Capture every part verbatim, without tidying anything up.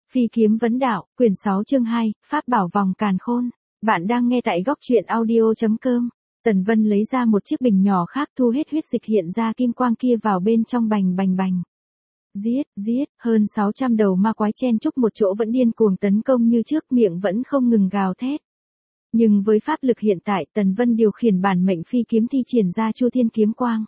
Phi kiếm vấn đạo, quyển sáu chương hai, Pháp bảo vòng càn khôn. Bạn đang nghe tại góc truyện audio.com. Tần Vân lấy ra một chiếc bình nhỏ khác, thu hết huyết dịch hiện ra kim quang kia vào bên trong, bành bành bành. Giết, giết, hơn sáu trăm đầu ma quái chen chúc một chỗ vẫn điên cuồng tấn công như trước, miệng vẫn không ngừng gào thét. Nhưng với pháp lực hiện tại, Tần Vân điều khiển bản mệnh phi kiếm thi triển ra Chu Thiên kiếm quang.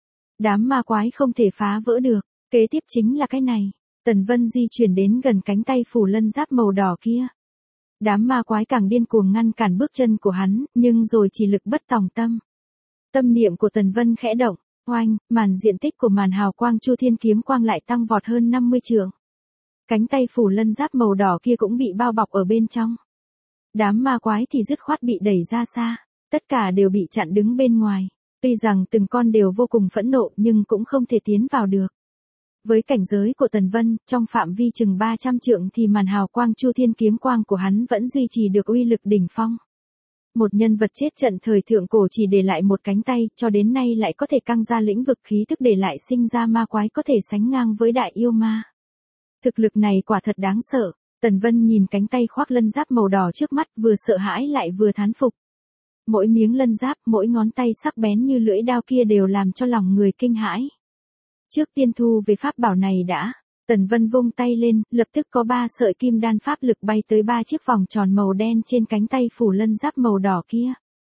Đám ma quái không thể phá vỡ được, kế tiếp chính là cái này. Tần Vân di chuyển đến gần cánh tay phủ lân giáp màu đỏ kia. Đám ma quái càng điên cuồng ngăn cản bước chân của hắn, nhưng rồi chỉ lực bất tòng tâm. Tâm niệm của Tần Vân khẽ động, oanh, màn diện tích của màn hào quang Chu Thiên kiếm quang lại tăng vọt hơn năm mươi trượng. Cánh tay phủ lân giáp màu đỏ kia cũng bị bao bọc ở bên trong. Đám ma quái thì dứt khoát bị đẩy ra xa, tất cả đều bị chặn đứng bên ngoài. Tuy rằng từng con đều vô cùng phẫn nộ nhưng cũng không thể tiến vào được. Với cảnh giới của Tần Vân, trong phạm vi chừng ba trăm trượng thì màn hào quang Chu Thiên kiếm quang của hắn vẫn duy trì được uy lực đỉnh phong. Một nhân vật chết trận thời thượng cổ chỉ để lại một cánh tay, cho đến nay lại có thể căng ra lĩnh vực khí tức để lại sinh ra ma quái có thể sánh ngang với đại yêu ma. Thực lực này quả thật đáng sợ. Tần Vân nhìn cánh tay khoác lân giáp màu đỏ trước mắt, vừa sợ hãi lại vừa thán phục. Mỗi miếng lân giáp, mỗi ngón tay sắc bén như lưỡi đao kia đều làm cho lòng người kinh hãi. Trước tiên thu về pháp bảo này đã. Tần Vân vung tay lên, lập tức có ba sợi kim đan pháp lực bay tới ba chiếc vòng tròn màu đen trên cánh tay phủ lân giáp màu đỏ kia.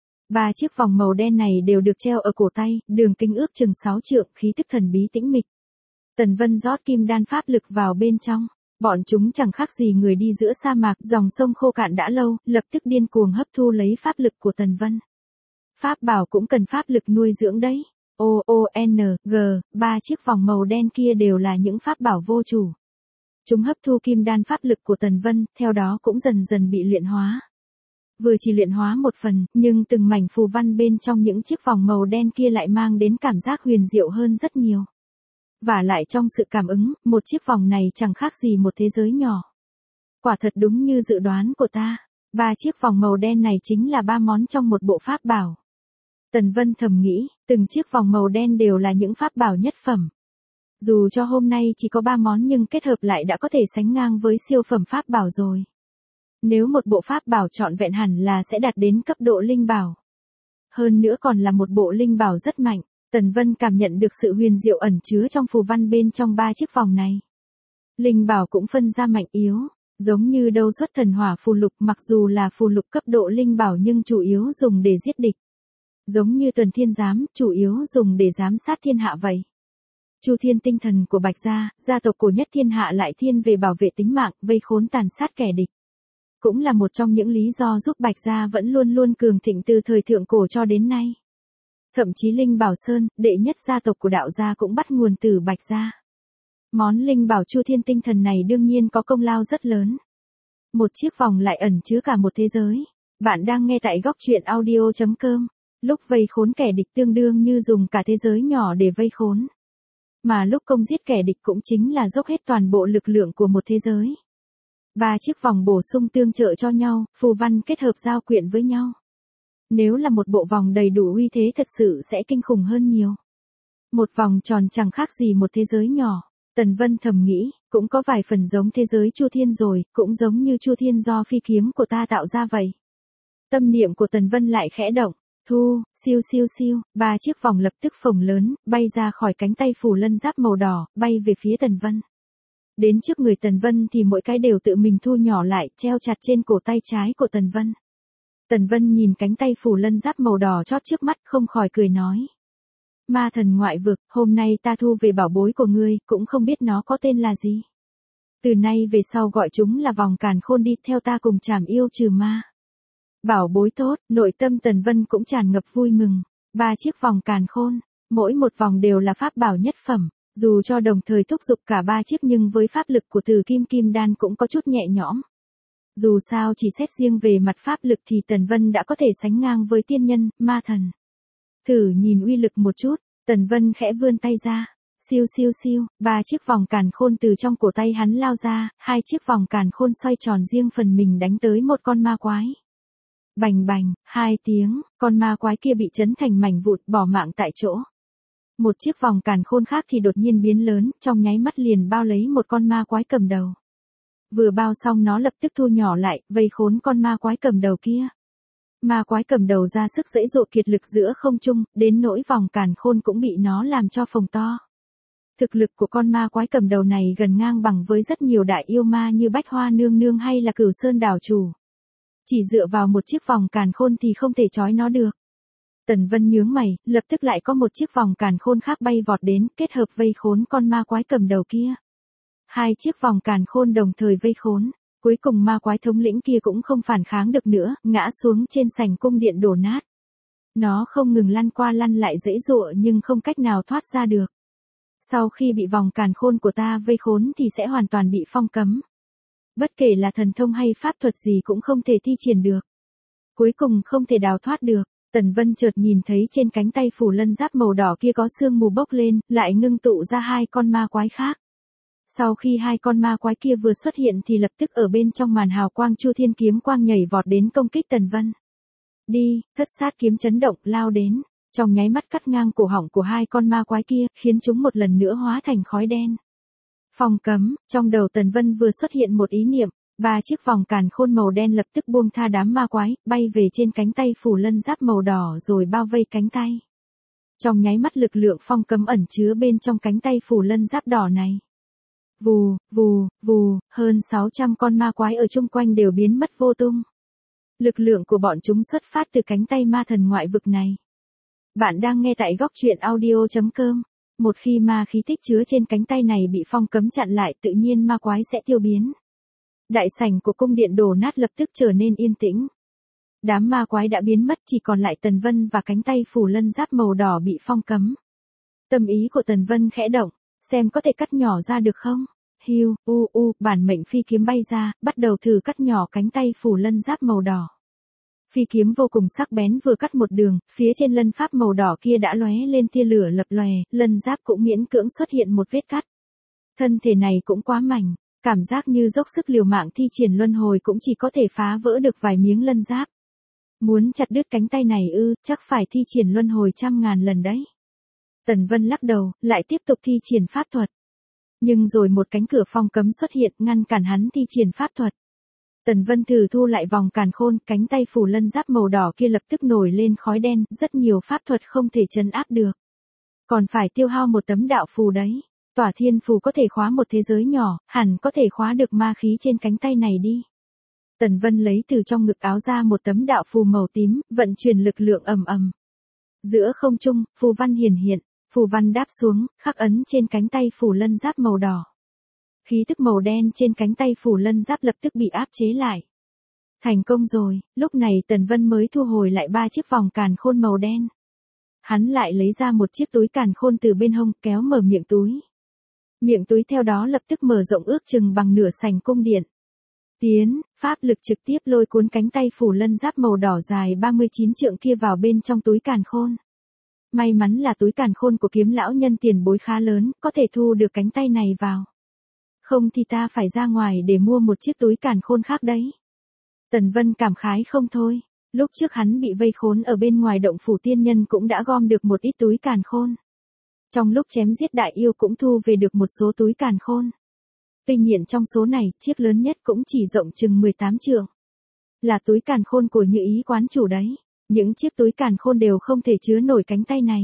Ba chiếc vòng màu đen này đều được treo ở cổ tay, đường kính ước chừng sáu trượng, khí tức thần bí tĩnh mịch. Tần Vân rót kim đan pháp lực vào bên trong. Bọn chúng chẳng khác gì người đi giữa sa mạc, dòng sông khô cạn đã lâu, lập tức điên cuồng hấp thu lấy pháp lực của Tần Vân. Pháp bảo cũng cần pháp lực nuôi dưỡng đấy. O, O, N, G, ba chiếc vòng màu đen kia đều là những pháp bảo vô chủ. Chúng hấp thu kim đan pháp lực của Tần Vân, theo đó cũng dần dần bị luyện hóa. Vừa chỉ luyện hóa một phần, nhưng từng mảnh phù văn bên trong những chiếc vòng màu đen kia lại mang đến cảm giác huyền diệu hơn rất nhiều. Và lại trong sự cảm ứng, một chiếc vòng này chẳng khác gì một thế giới nhỏ. Quả thật đúng như dự đoán của ta, ba chiếc vòng màu đen này chính là ba món trong một bộ pháp bảo. Tần Vân thầm nghĩ, từng chiếc vòng màu đen đều là những pháp bảo nhất phẩm. Dù cho hôm nay chỉ có ba món nhưng kết hợp lại đã có thể sánh ngang với siêu phẩm pháp bảo rồi. Nếu một bộ pháp bảo trọn vẹn hẳn là sẽ đạt đến cấp độ linh bảo. Hơn nữa còn là một bộ linh bảo rất mạnh. Tần Vân cảm nhận được sự huyền diệu ẩn chứa trong phù văn bên trong ba chiếc vòng này. Linh bảo cũng phân ra mạnh yếu, giống như đâu xuất thần hỏa phù lục, mặc dù là phù lục cấp độ linh bảo nhưng chủ yếu dùng để giết địch. Giống như Tuần Thiên Giám, chủ yếu dùng để giám sát thiên hạ vậy. Chu Thiên tinh thần của Bạch gia, gia tộc cổ nhất thiên hạ lại thiên về bảo vệ tính mạng, vây khốn tàn sát kẻ địch. Cũng là một trong những lý do giúp Bạch gia vẫn luôn luôn cường thịnh từ thời thượng cổ cho đến nay. Thậm chí Linh Bảo Sơn, đệ nhất gia tộc của đạo gia cũng bắt nguồn từ Bạch gia. Món Linh Bảo Chu Thiên tinh thần này đương nhiên có công lao rất lớn. Một chiếc vòng lại ẩn chứa cả một thế giới. Bạn đang nghe tại góc truyện audio.com. Lúc vây khốn kẻ địch tương đương như dùng cả thế giới nhỏ để vây khốn. Mà lúc công giết kẻ địch cũng chính là dốc hết toàn bộ lực lượng của một thế giới. Ba chiếc vòng bổ sung tương trợ cho nhau, phù văn kết hợp giao quyện với nhau. Nếu là một bộ vòng đầy đủ uy thế thật sự sẽ kinh khủng hơn nhiều. Một vòng tròn chẳng khác gì một thế giới nhỏ. Tần Vân thầm nghĩ, cũng có vài phần giống thế giới Chu Thiên rồi, cũng giống như Chu Thiên do phi kiếm của ta tạo ra vậy. Tâm niệm của Tần Vân lại khẽ động, thu, siêu siêu siêu, ba chiếc vòng lập tức phồng lớn, bay ra khỏi cánh tay phủ lân giáp màu đỏ, bay về phía Tần Vân. Đến trước người Tần Vân thì mỗi cái đều tự mình thu nhỏ lại, treo chặt trên cổ tay trái của Tần Vân. Tần Vân nhìn cánh tay phủ lân giáp màu đỏ chót trước mắt, không khỏi cười nói. Ma thần ngoại vực, hôm nay ta thu về bảo bối của ngươi, cũng không biết nó có tên là gì. Từ nay về sau gọi chúng là vòng càn khôn đi, theo ta cùng trảm yêu trừ ma. Bảo bối tốt, nội tâm Tần Vân cũng tràn ngập vui mừng. Ba chiếc vòng càn khôn, mỗi một vòng đều là pháp bảo nhất phẩm. Dù cho đồng thời thúc giục cả ba chiếc nhưng với pháp lực của Từ Kim Kim Đan cũng có chút nhẹ nhõm. Dù sao chỉ xét riêng về mặt pháp lực thì Tần Vân đã có thể sánh ngang với tiên nhân, ma thần. Thử nhìn uy lực một chút, Tần Vân khẽ vươn tay ra. Siêu siêu siêu, ba chiếc vòng càn khôn từ trong cổ tay hắn lao ra, hai chiếc vòng càn khôn xoay tròn riêng phần mình đánh tới một con ma quái. Bành bành, hai tiếng, con ma quái kia bị chấn thành mảnh vụn, bỏ mạng tại chỗ. Một chiếc vòng càn khôn khác thì đột nhiên biến lớn, trong nháy mắt liền bao lấy một con ma quái cầm đầu. Vừa bao xong nó lập tức thu nhỏ lại, vây khốn con ma quái cầm đầu kia. Ma quái cầm đầu ra sức giãy giụa kiệt lực giữa không trung, đến nỗi vòng càn khôn cũng bị nó làm cho phồng to. Thực lực của con ma quái cầm đầu này gần ngang bằng với rất nhiều đại yêu ma như Bách Hoa Nương Nương hay là Cửu Sơn đảo chủ. Chỉ dựa vào một chiếc vòng càn khôn thì không thể trói nó được. Tần Vân nhướng mày, lập tức lại có một chiếc vòng càn khôn khác bay vọt đến, kết hợp vây khốn con ma quái cầm đầu kia. Hai chiếc vòng càn khôn đồng thời vây khốn, cuối cùng ma quái thống lĩnh kia cũng không phản kháng được nữa, ngã xuống trên sảnh cung điện đổ nát. Nó không ngừng lăn qua lăn lại giãy giụa nhưng không cách nào thoát ra được. Sau khi bị vòng càn khôn của ta vây khốn thì sẽ hoàn toàn bị phong cấm. Bất kể là thần thông hay pháp thuật gì cũng không thể thi triển được. Cuối cùng không thể đào thoát được. Tần Vân chợt nhìn thấy trên cánh tay phủ lân giáp màu đỏ kia có sương mù bốc lên, lại ngưng tụ ra hai con ma quái khác. Sau khi hai con ma quái kia vừa xuất hiện thì lập tức ở bên trong màn hào quang Chu Thiên kiếm quang nhảy vọt đến công kích Tần Vân. Đi, thất sát kiếm chấn động, lao đến, trong nháy mắt cắt ngang cổ họng của hai con ma quái kia, khiến chúng một lần nữa hóa thành khói đen. Phong cấm, trong đầu Tần Vân vừa xuất hiện một ý niệm, ba chiếc vòng càn khôn màu đen lập tức buông tha đám ma quái, bay về trên cánh tay phủ lân giáp màu đỏ rồi bao vây cánh tay. Trong nháy mắt lực lượng phong cấm ẩn chứa bên trong cánh tay phủ lân giáp đỏ này. Vù, vù, vù, hơn sáu trăm con ma quái ở chung quanh đều biến mất vô tung. Lực lượng của bọn chúng xuất phát từ cánh tay ma thần ngoại vực này. Bạn đang nghe tại góc truyện audio chấm com. Một khi ma khí tích chứa trên cánh tay này bị phong cấm chặn lại, tự nhiên ma quái sẽ tiêu biến. Đại sảnh của cung điện đổ nát lập tức trở nên yên tĩnh. Đám ma quái đã biến mất, chỉ còn lại Tần Vân và cánh tay phủ lân giáp màu đỏ bị phong cấm. Tâm ý của Tần Vân khẽ động, xem có thể cắt nhỏ ra được không? Hiu, u u, bản mệnh phi kiếm bay ra, bắt đầu thử cắt nhỏ cánh tay phủ lân giáp màu đỏ. Phi kiếm vô cùng sắc bén vừa cắt một đường, phía trên lân pháp màu đỏ kia đã lóe lên tia lửa lập lòe, lân giáp cũng miễn cưỡng xuất hiện một vết cắt. Thân thể này cũng quá mảnh, cảm giác như dốc sức liều mạng thi triển luân hồi cũng chỉ có thể phá vỡ được vài miếng lân giáp. Muốn chặt đứt cánh tay này ư, chắc phải thi triển luân hồi trăm ngàn lần đấy. Tần Vân lắc đầu, lại tiếp tục thi triển pháp thuật. Nhưng rồi một cánh cửa phong cấm xuất hiện ngăn cản hắn thi triển pháp thuật. Tần Vân thử thu lại vòng càn khôn, cánh tay phủ lân giáp màu đỏ kia lập tức nổi lên khói đen, rất nhiều pháp thuật không thể trấn áp được. Còn phải tiêu hao một tấm đạo phù đấy. Tỏa thiên phù có thể khóa một thế giới nhỏ, hẳn có thể khóa được ma khí trên cánh tay này đi. Tần Vân lấy từ trong ngực áo ra một tấm đạo phù màu tím, vận chuyển lực lượng ầm ầm. Giữa không trung, phù văn hiển hiện, phù văn đáp xuống, khắc ấn trên cánh tay phủ lân giáp màu đỏ. Khí tức màu đen trên cánh tay phủ lân giáp lập tức bị áp chế lại. Thành công rồi, lúc này Tần Vân mới thu hồi lại ba chiếc vòng càn khôn màu đen. Hắn lại lấy ra một chiếc túi càn khôn từ bên hông, kéo mở miệng túi. Miệng túi theo đó lập tức mở rộng ước chừng bằng nửa sảnh cung điện. Tiến, pháp lực trực tiếp lôi cuốn cánh tay phủ lân giáp màu đỏ dài ba mươi chín trượng kia vào bên trong túi càn khôn. May mắn là túi càn khôn của kiếm lão nhân tiền bối khá lớn, có thể thu được cánh tay này vào. Không thì ta phải ra ngoài để mua một chiếc túi càn khôn khác đấy. Tần Vân cảm khái không thôi, lúc trước hắn bị vây khốn ở bên ngoài động phủ tiên nhân cũng đã gom được một ít túi càn khôn. Trong lúc chém giết đại yêu cũng thu về được một số túi càn khôn. Tuy nhiên trong số này, chiếc lớn nhất cũng chỉ rộng chừng mười tám trượng. Là túi càn khôn của Như Ý quán chủ đấy. Những chiếc túi càn khôn đều không thể chứa nổi cánh tay này.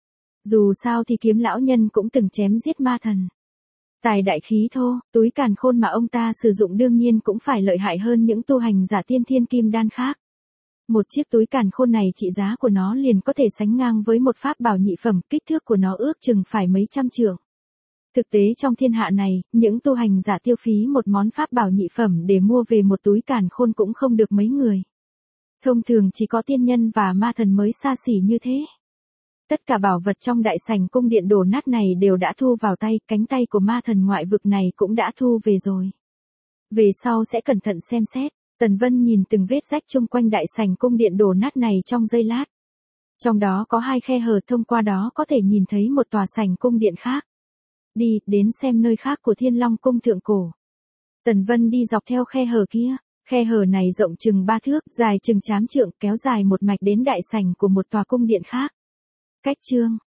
Dù sao thì kiếm lão nhân cũng từng chém giết ma thần. Tài đại khí thô, túi càn khôn mà ông ta sử dụng đương nhiên cũng phải lợi hại hơn những tu hành giả tiên thiên kim đan khác. Một chiếc túi càn khôn này trị giá của nó liền có thể sánh ngang với một pháp bảo nhị phẩm, kích thước của nó ước chừng phải mấy trăm trượng. Thực tế trong thiên hạ này, những tu hành giả tiêu phí một món pháp bảo nhị phẩm để mua về một túi càn khôn cũng không được mấy người. Thông thường chỉ có tiên nhân và ma thần mới xa xỉ như thế. Tất cả bảo vật trong đại sảnh cung điện đổ nát này đều đã thu vào tay, cánh tay của ma thần ngoại vực này cũng đã thu về rồi. Về sau sẽ cẩn thận xem xét. Tần Vân nhìn từng vết rách chung quanh đại sảnh cung điện đổ nát này trong giây lát. Trong đó có hai khe hở, thông qua đó có thể nhìn thấy một tòa sảnh cung điện khác. Đi, đến xem nơi khác của Thiên Long cung thượng cổ. Tần Vân đi dọc theo khe hở kia. Khe hở này rộng chừng ba thước, dài chừng tám trượng, kéo dài một mạch đến đại sảnh của một tòa cung điện khác. Cách chương